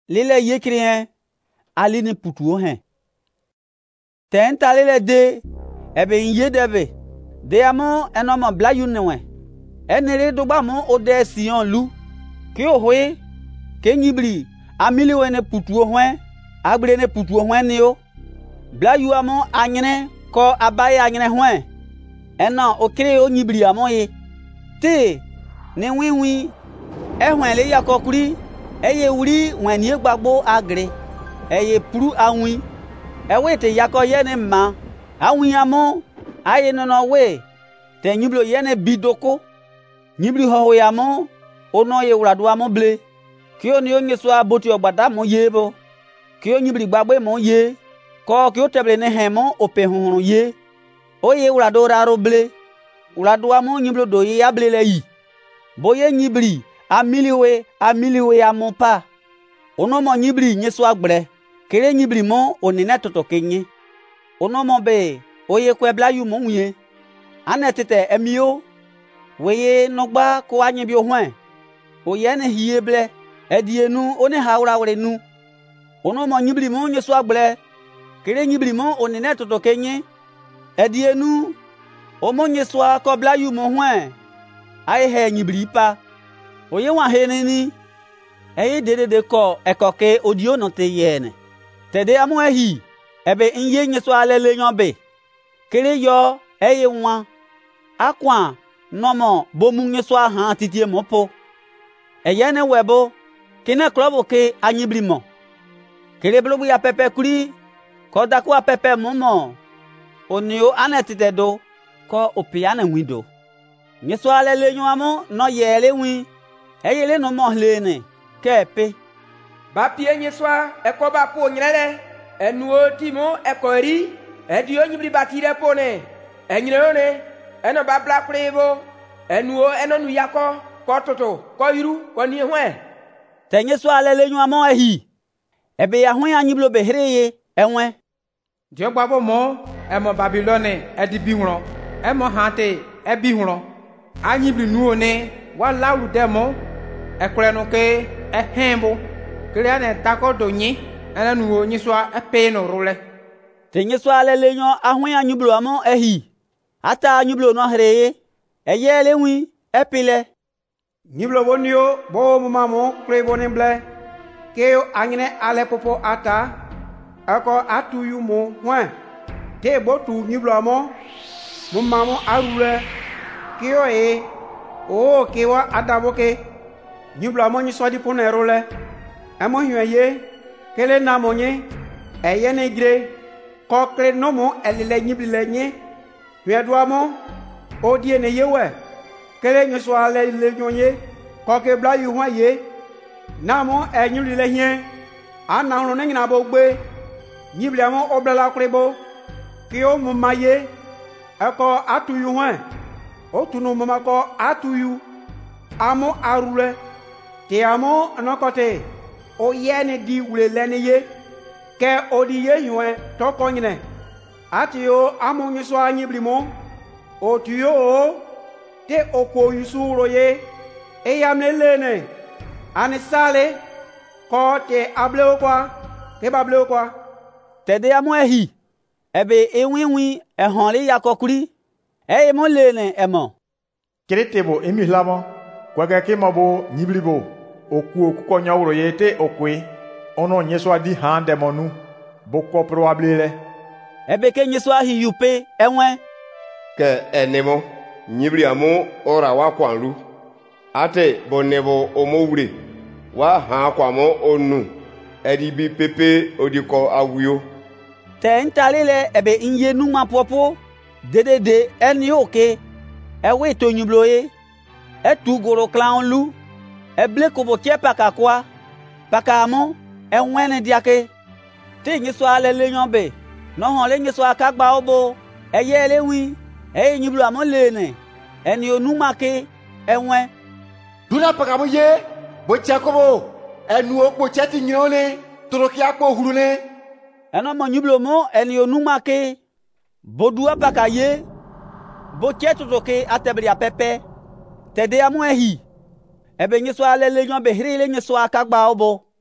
lile yekrien alini putuo hen. Tenta lile de ebe inye debe. De amo enomo blayu newe. Enere dogba mo ode Sion lu. Ki ohwe ke nyibri amili wene putuo hwen agbre ne putuo hwen ni o. Blayu amo anyene ko abaye anyene hwen. Ena okire o nyibri amo ye. Te ne winwi ehwen le yakokuri eye wuri wen ye gbagbo agre. Eye puru awin. Ewe te yako ye ne ma. Awin amo aye nono we. Te nyiblo ye ne bidoko. Nyibli ho ya mo ono ye wuradu amo ble ki oni onye so aboti ogbada mo yebo ki oni nyibli gbagbe mo ye ko ki o teble ne hen mo ope hunrun ye o ye wuradu raro ble wuradu amo nyiblo do ye ya ble le yi boye nyibli amiliwe amo pa ono mo nyibli nye so agbre kere nyibli mo onine toto kenye ono mo be o ye kwebla yu mo nwie anetete emio weye nogba ko anyi bi ohwen o ye ne hie ble edienu one hawra wre nu ono mo nyibli mo nyeso agble kere nyibli mo onine toto kenye edienu o mo nyeso akobla yu mo hwen ai he nyibli pa o ye wa he ni eye dedede ko ekoke odio no te yene tede amu ehi ebe nye nyeso alele nyobe kere yo eye nwa akwa nomo bomu nyeso han titie mopo eyene webo kine klobo ke anyibli mo kere blobu ya pepe kuri ko dakwa pepe momo onio anetite do ko opiane windo nyeso alele nyamo no yele wi eyele no mo hlene kepe ba pie nyeso eko ba po nyere enuo timo ekori edio nyibli batire pone enyirone eno babla prebo enuo eno nu yako ko toto ko iru ko ni hwen tenye so alele nyu amo ehi ebe ya hwen anyiblo behreye enwe je gbabo mo emo Babilone edibi hunro emo hante ebi hunro anyibli nuo ne wa lawu demo ekure no ke ehembo kire ane takodo nyi ena nuo nyiso epe no rule tenye so alele nyu ahwen anyiblo amo ehi ata nyiblo no hreye eyele wi epile nyiblo bonio bo mamo krebo nemble keo anyne ale popo ata ako atuyu mo hwen te botu nyiblo amo mamo arule keo o kewa adaboke nyiblo amo nyi sodi ponerole amo hweye kele namonye eyene gre ko kre nomo elele nyibile nye hweduamo odie ne yewe kele nyeso ale le nyonye ko ke bla yu hwa ye namo enyuli le hie ana ro ne nyina bo gbe nyibli amo obla krebo ki o mu maye eko atuyu hwa o tunu mama ko atuyu amo arule te amo nokote o yene di wule lene ye ke odi ye hwe to ko nyine ati yo amo nyeso anyibli mo o tuyo te oko yusuro ye eyamlelene anisale ko te ableo kwa te bableo kwa tede amo ehi ebe ewinwi ehonle yakokuri eye mo lene emo kiritebo emi hlamo kwage ke mabo nyiblibo oku ko nyawro ye te okwe ono nyeso adi hande monu boko probable ebe ke nyeso ahi yupe enwe ke enemo nyibri amo ora wa kwanlu ate bonebo omowure wa ha kwamo onu edibi pepe odiko awuyo te ntalile ebe inye numa popo dedede eni oke ewe to nyibloye etu goro clown lu eble kobo chepaka kwa pakamo enwene diake te nyeso alele nyobe no hon le nyeso akagba obo eyele wi nyiblo amo lene eni onumake enwe duna pakamo ye bo chakobo enu okpo cheti nyone toroki akpo hurune eno mo nyiblo mo eni onumake bodua pakaye bo chetu toke atebri apepe tede amo ehi ebe nyeso alele nyon behiri le nyeso akagba obo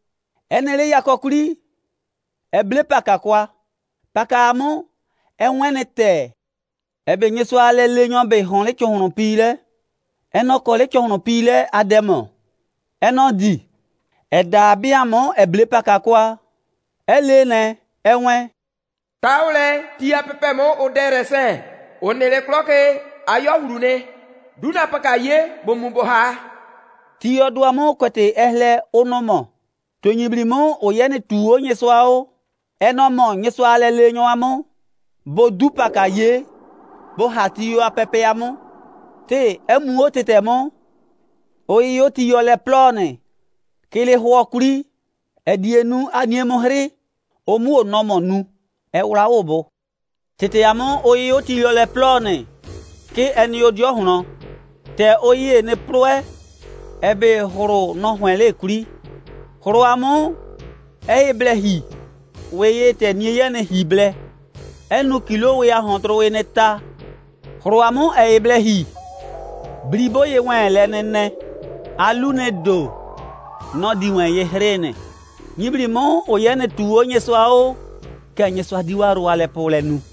enele yakokuri eble pakakwa pakamo enwenete ebe nyeso ale lenyo be hon le chohun pile enoko le chohun pile ademo enodi eda biamo eble pakakwa elene enwen taule tia pepemo oderese onele kloke ayo wurune duna pakaye bomuboha ti oduamo kwete ehle onomo tonyibrimo oyene tuo nyeswao enomo nyeswa lele nyoamo bo dupakaye bo hatiyo apepeamo te emuo tetemo oyo ti yo le plone kele huokuri edienu aniemohri omu onomo nu ewra obo teteamo oyo ti yo le plone ke enio dio huno te oye ne proe ebe horo no hwele kuri horo amo eblehi weye te niye ne hible enu kilo we ahontro we neta horo amo eblehi bribo ye wen le nene alune do no di wen ye hrene nyibrimo oye ne tuo nyeswao ke nyeswa diwaro ale polenu